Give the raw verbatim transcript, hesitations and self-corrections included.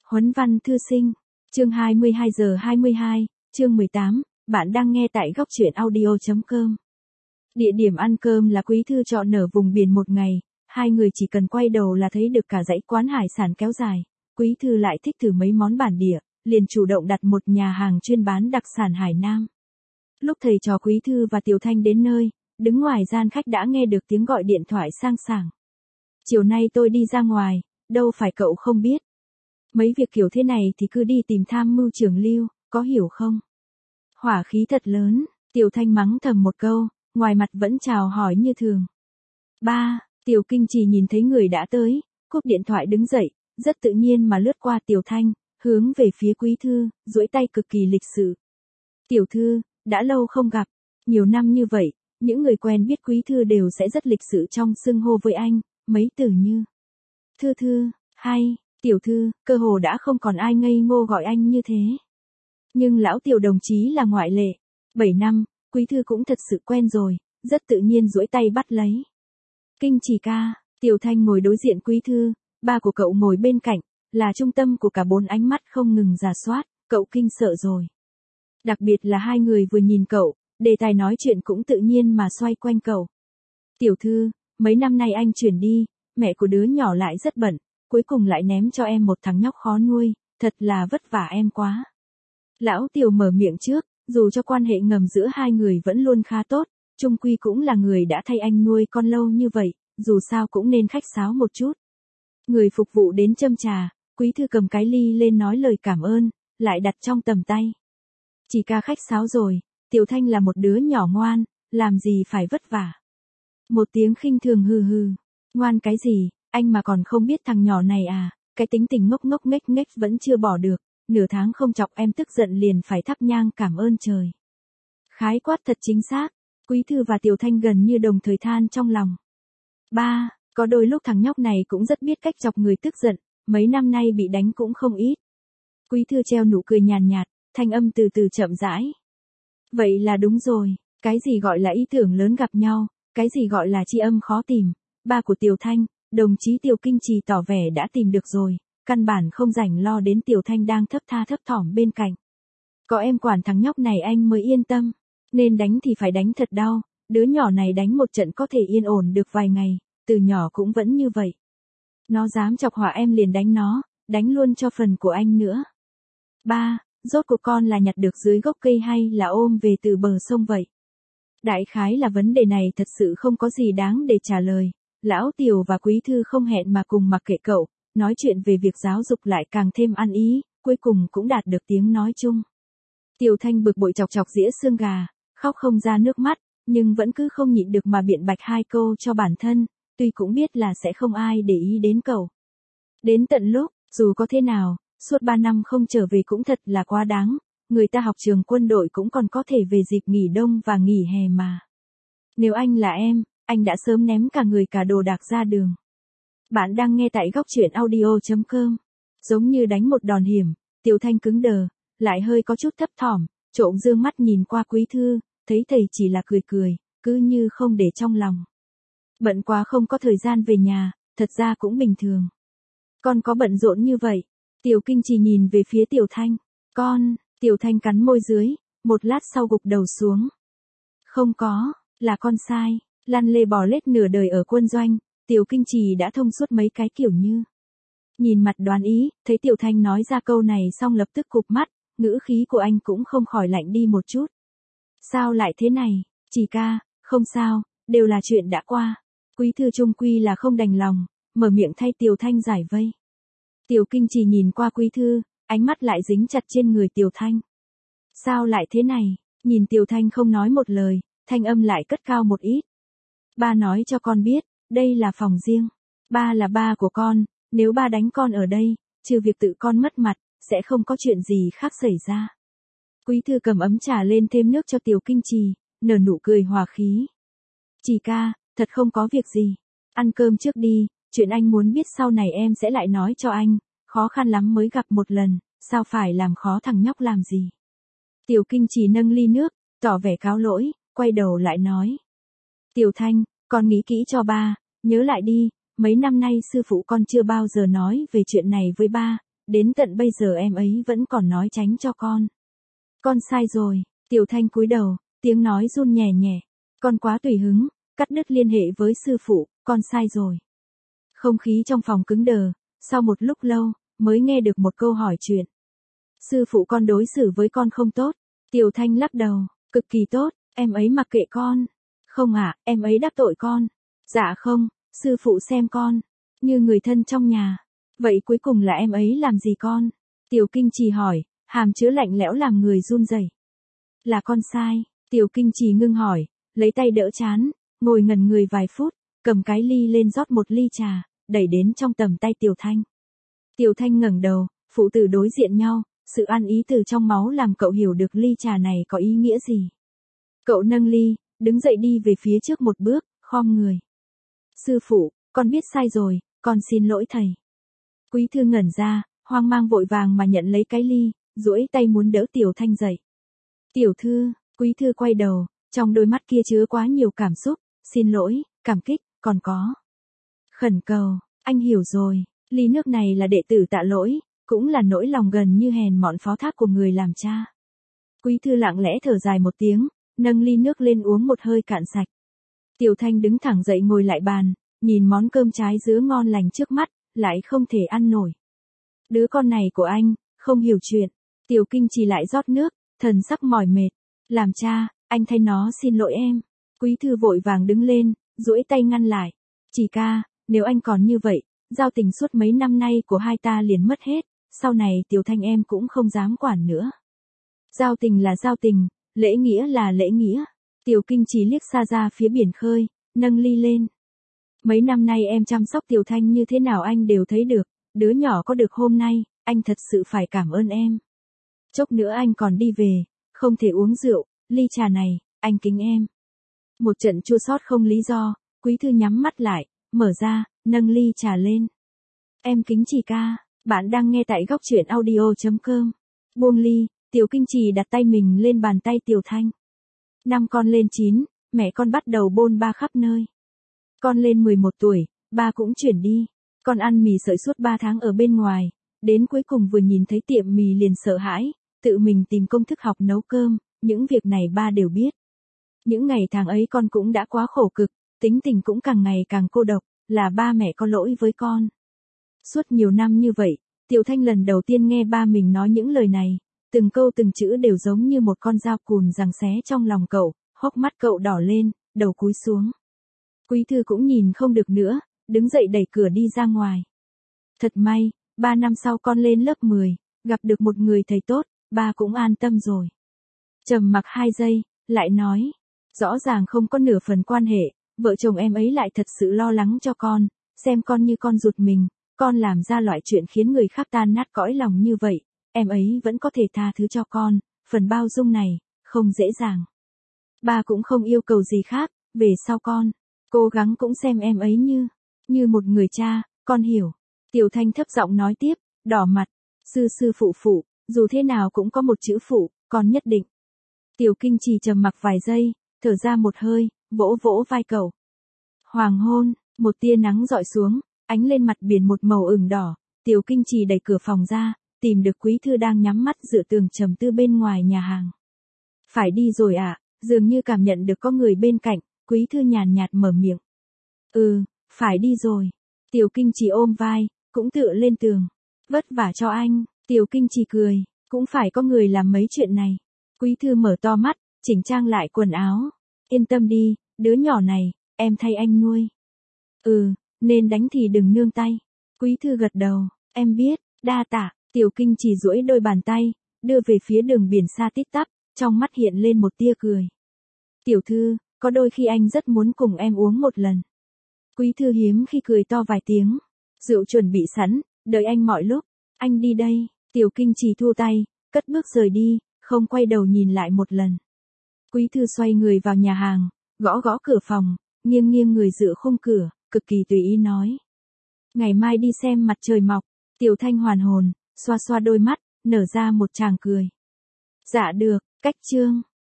Huấn văn thư sinh, chương hai mươi hai giờ hai mươi hai, chương mười tám, bạn đang nghe tại góc truyện audio chấm com. Địa điểm ăn cơm là Quý Thư chọn ở vùng biển một ngày, hai người chỉ cần quay đầu là thấy được cả dãy quán hải sản kéo dài. Quý Thư lại thích thử mấy món bản địa, liền chủ động đặt một nhà hàng chuyên bán đặc sản Hải Nam. Lúc thầy trò Quý Thư và Tiểu Thanh đến nơi, đứng ngoài gian khách đã nghe được tiếng gọi điện thoại sang sảng. Chiều nay tôi đi ra ngoài, đâu phải cậu không biết. Mấy việc kiểu thế này thì cứ đi tìm tham mưu trưởng Lưu, có hiểu không? Hỏa khí thật lớn, Tiểu Thanh mắng thầm một câu, ngoài mặt vẫn chào hỏi như thường. Ba, Tiểu Kinh Trì nhìn thấy người đã tới, cúp điện thoại đứng dậy, rất tự nhiên mà lướt qua Tiểu Thanh, hướng về phía Quý Thư, duỗi tay cực kỳ lịch sự. Tiểu Thư, đã lâu không gặp, nhiều năm như vậy, những người quen biết Quý Thư đều sẽ rất lịch sự trong xưng hô với anh, mấy từ như Thư Thư, hay, Tiểu Thư, cơ hồ đã không còn ai ngây ngô gọi anh như thế. Nhưng lão Tiểu đồng chí là ngoại lệ, bảy năm, Quý Thư cũng thật sự quen rồi, rất tự nhiên duỗi tay bắt lấy. Kinh Trì ca, Tiểu Thanh ngồi đối diện Quý Thư, ba của cậu ngồi bên cạnh, là trung tâm của cả bốn ánh mắt không ngừng rà soát, cậu kinh sợ rồi. Đặc biệt là hai người vừa nhìn cậu, đề tài nói chuyện cũng tự nhiên mà xoay quanh cậu. Tiểu Thư, mấy năm nay anh chuyển đi, mẹ của đứa nhỏ lại rất bận, cuối cùng lại ném cho em một thằng nhóc khó nuôi, thật là vất vả em quá. Lão Tiểu mở miệng trước, dù cho quan hệ ngầm giữa hai người vẫn luôn khá tốt, chung quy cũng là người đã thay anh nuôi con lâu như vậy, dù sao cũng nên khách sáo một chút. Người phục vụ đến châm trà, Quý Thư cầm cái ly lên nói lời cảm ơn, lại đặt trong tầm tay. Chỉ ca khách sáo rồi, Tiểu Thanh là một đứa nhỏ ngoan, làm gì phải vất vả. Một tiếng khinh thường hừ hừ, ngoan cái gì, anh mà còn không biết thằng nhỏ này à, cái tính tình ngốc ngốc nghếch nghếch vẫn chưa bỏ được, nửa tháng không chọc em tức giận liền phải thắp nhang cảm ơn trời. Khái quát thật chính xác, Quý Thư và Tiểu Thanh gần như đồng thời than trong lòng. Ba, có đôi lúc thằng nhóc này cũng rất biết cách chọc người tức giận, mấy năm nay bị đánh cũng không ít. Quý Thư treo nụ cười nhàn nhạt, thanh âm từ từ chậm rãi. Vậy là đúng rồi, cái gì gọi là ý tưởng lớn gặp nhau, cái gì gọi là tri âm khó tìm, ba của Tiểu Thanh, đồng chí Tiểu Kinh Trì tỏ vẻ đã tìm được rồi, căn bản không rảnh lo đến Tiểu Thanh đang thấp tha thấp thỏm bên cạnh. Có em quản thằng nhóc này anh mới yên tâm, nên đánh thì phải đánh thật đau, đứa nhỏ này đánh một trận có thể yên ổn được vài ngày, từ nhỏ cũng vẫn như vậy. Nó dám chọc họa em liền đánh nó, đánh luôn cho phần của anh nữa. Ba, rốt cuộc con là nhặt được dưới gốc cây hay là ôm về từ bờ sông vậy? Đại khái là vấn đề này thật sự không có gì đáng để trả lời, lão Tiểu và Quý Thư không hẹn mà cùng mặc kệ cậu, nói chuyện về việc giáo dục lại càng thêm ăn ý, cuối cùng cũng đạt được tiếng nói chung. Tiểu Thanh bực bội chọc chọc dĩa xương gà, khóc không ra nước mắt, nhưng vẫn cứ không nhịn được mà biện bạch hai câu cho bản thân, tuy cũng biết là sẽ không ai để ý đến cậu. Đến tận lúc, dù có thế nào, suốt ba năm không trở về cũng thật là quá đáng, người ta học trường quân đội cũng còn có thể về dịp nghỉ đông và nghỉ hè mà. Nếu anh là em, anh đã sớm ném cả người cả đồ đạc ra đường. Bạn đang nghe tại góc truyện audio chấm com. Giống như đánh một đòn hiểm, Tiểu Thanh cứng đờ, lại hơi có chút thấp thỏm, trộm dương mắt nhìn qua Quý Thư, thấy thầy chỉ là cười cười, cứ như không để trong lòng. Bận quá không có thời gian về nhà, thật ra cũng bình thường. Con có bận rộn như vậy? Tiểu Kinh Trì nhìn về phía Tiểu Thanh. Con, Tiểu Thanh cắn môi dưới, một lát sau gục đầu xuống. Không có, là con sai, lăn lê bò lết nửa đời ở quân doanh, Tiểu Kinh Trì đã thông suốt mấy cái kiểu như. Nhìn mặt đoán ý, thấy Tiểu Thanh nói ra câu này xong lập tức cụp mắt, ngữ khí của anh cũng không khỏi lạnh đi một chút. Sao lại thế này, Trì ca, không sao, đều là chuyện đã qua. Quý Thư chung quy là không đành lòng, mở miệng thay Tiểu Thanh giải vây. Tiểu Kinh Trì nhìn qua Quý Thư, ánh mắt lại dính chặt trên người Tiểu Thanh. Sao lại thế này, nhìn Tiểu Thanh không nói một lời, thanh âm lại cất cao một ít. Ba nói cho con biết, đây là phòng riêng. Ba là ba của con, nếu ba đánh con ở đây, trừ việc tự con mất mặt, sẽ không có chuyện gì khác xảy ra. Quý Thư cầm ấm trà lên thêm nước cho Tiểu Kinh Trì, nở nụ cười hòa khí. Trì ca, thật không có việc gì. Ăn cơm trước đi, chuyện anh muốn biết sau này em sẽ lại nói cho anh, khó khăn lắm mới gặp một lần, sao phải làm khó thằng nhóc làm gì. Tiểu Kinh Trì nâng ly nước, tỏ vẻ cáo lỗi, quay đầu lại nói. Tiểu Thanh, con nghĩ kỹ cho ba, nhớ lại đi, mấy năm nay sư phụ con chưa bao giờ nói về chuyện này với ba, đến tận bây giờ em ấy vẫn còn nói tránh cho con. Con sai rồi, Tiểu Thanh cúi đầu, tiếng nói run nhẹ nhẹ. Con quá tùy hứng, cắt đứt liên hệ với sư phụ, con sai rồi. Không khí trong phòng cứng đờ, sau một lúc lâu, mới nghe được một câu hỏi chuyện. Sư phụ con đối xử với con không tốt. Tiểu Thanh lắc đầu, cực kỳ tốt, em ấy mặc kệ con. Không ạ, à, em ấy đắc tội con. Dạ không, sư phụ xem con như người thân trong nhà. Vậy cuối cùng là em ấy làm gì con? Tiểu Kinh Trì hỏi, hàm chứa lạnh lẽo làm người run rẩy. Là con sai. Tiểu Kinh Trì ngưng hỏi, lấy tay đỡ chán, ngồi ngẩn người vài phút, cầm cái ly lên rót một ly trà, đẩy đến trong tầm tay Tiểu Thanh. Tiểu Thanh ngẩng đầu, phụ tử đối diện nhau, sự ăn ý từ trong máu làm cậu hiểu được ly trà này có ý nghĩa gì. Cậu nâng ly, đứng dậy đi về phía trước một bước, khom người. Sư phụ, con biết sai rồi, con xin lỗi thầy. Quý Thư ngẩn ra, hoang mang vội vàng mà nhận lấy cái ly, duỗi tay muốn đỡ Tiểu Thanh dậy. Tiểu Thư, Quý Thư quay đầu, trong đôi mắt kia chứa quá nhiều cảm xúc, xin lỗi, cảm kích, còn có khẩn cầu, anh hiểu rồi, ly nước này là đệ tử tạ lỗi, cũng là nỗi lòng gần như hèn mọn phó thác của người làm cha. Quý Thư lặng lẽ thở dài một tiếng, nâng ly nước lên uống một hơi cạn sạch. Tiểu Thanh đứng thẳng dậy ngồi lại bàn, nhìn món cơm trái dứa ngon lành trước mắt, lại không thể ăn nổi. Đứa con này của anh, không hiểu chuyện. Tiểu Kinh Trì lại rót nước, thần sắc mỏi mệt. Làm cha, anh thay nó xin lỗi em. Quý Thư vội vàng đứng lên, duỗi tay ngăn lại. Chỉ ca, nếu anh còn như vậy, giao tình suốt mấy năm nay của hai ta liền mất hết, sau này Tiểu Thanh em cũng không dám quản nữa. Giao tình là giao tình, lễ nghĩa là lễ nghĩa. Tiểu Kinh Trì liếc xa ra phía biển khơi, nâng ly lên. Mấy năm nay em chăm sóc Tiểu Thanh như thế nào anh đều thấy được, đứa nhỏ có được hôm nay, anh thật sự phải cảm ơn em. Chốc nữa anh còn đi về, không thể uống rượu, ly trà này, anh kính em. Một trận chua xót không lý do, Quý Thư nhắm mắt lại, mở ra, nâng ly trà lên. Em kính Trì ca, bạn đang nghe tại góc truyện audio chấm com. Buông ly, Tiểu Kinh Trì đặt tay mình lên bàn tay Tiểu Thanh. Năm con lên chín, mẹ con bắt đầu bôn ba khắp nơi. Con lên mười một tuổi, ba cũng chuyển đi. Con ăn mì sợi suốt ba tháng ở bên ngoài, đến cuối cùng vừa nhìn thấy tiệm mì liền sợ hãi, tự mình tìm công thức học nấu cơm, những việc này ba đều biết. Những ngày tháng ấy con cũng đã quá khổ cực, tính tình cũng càng ngày càng cô độc, là ba mẹ có lỗi với con. Suốt nhiều năm như vậy, Tiểu Thanh lần đầu tiên nghe ba mình nói những lời này, từng câu từng chữ đều giống như một con dao cùn giằng xé trong lòng cậu, hốc mắt cậu đỏ lên, đầu cúi xuống. Quý Thư cũng nhìn không được nữa, đứng dậy đẩy cửa đi ra ngoài. Thật may, ba năm sau con lên lớp mười, gặp được một người thầy tốt, ba cũng an tâm rồi. Trầm mặc hai giây, lại nói, rõ ràng không có nửa phần quan hệ, vợ chồng em ấy lại thật sự lo lắng cho con, xem con như con ruột mình, con làm ra loại chuyện khiến người khác tan nát cõi lòng như vậy, em ấy vẫn có thể tha thứ cho con, phần bao dung này, không dễ dàng. Ba cũng không yêu cầu gì khác, về sau con, cố gắng cũng xem em ấy như, như một người cha, con hiểu. Tiểu Thanh thấp giọng nói tiếp, đỏ mặt, sư sư phụ phụ, dù thế nào cũng có một chữ phụ, con nhất định. Tiểu Kinh Trì trầm mặc vài giây, thở ra một hơi, vỗ vỗ vai cậu. Hoàng hôn, một tia nắng rọi xuống, ánh lên mặt biển một màu ửng đỏ, Tiểu Kinh Trì đẩy cửa phòng ra, tìm được Quý Thư đang nhắm mắt dựa tường trầm tư bên ngoài nhà hàng. Phải đi rồi ạ, à, dường như cảm nhận được có người bên cạnh, Quý Thư nhàn nhạt mở miệng. Ừ, phải đi rồi. Tiểu Kinh Trì ôm vai, cũng tựa lên tường. Vất vả cho anh, Tiểu Kinh Trì cười, cũng phải có người làm mấy chuyện này. Quý Thư mở to mắt, chỉnh trang lại quần áo. Yên tâm đi, đứa nhỏ này, em thay anh nuôi. Ừ, nên đánh thì đừng nương tay. Quý Thư gật đầu, em biết, đa tạ. Tiểu Kinh Trì duỗi đôi bàn tay, đưa về phía đường biển xa tít tắp, trong mắt hiện lên một tia cười. Tiểu Thư, có đôi khi anh rất muốn cùng em uống một lần. Quý Thư hiếm khi cười to vài tiếng. Rượu chuẩn bị sẵn, đợi anh mọi lúc. Anh đi đây. Tiểu Kinh Trì thu tay, cất bước rời đi, không quay đầu nhìn lại một lần. Quý Thư xoay người vào nhà hàng, gõ gõ cửa phòng, nghiêng nghiêng người dựa khung cửa, cực kỳ tùy ý nói. Ngày mai đi xem mặt trời mọc. Tiểu Thanh hoàn hồn, xoa xoa đôi mắt, nở ra một tràng cười. Dạ được, cách chương.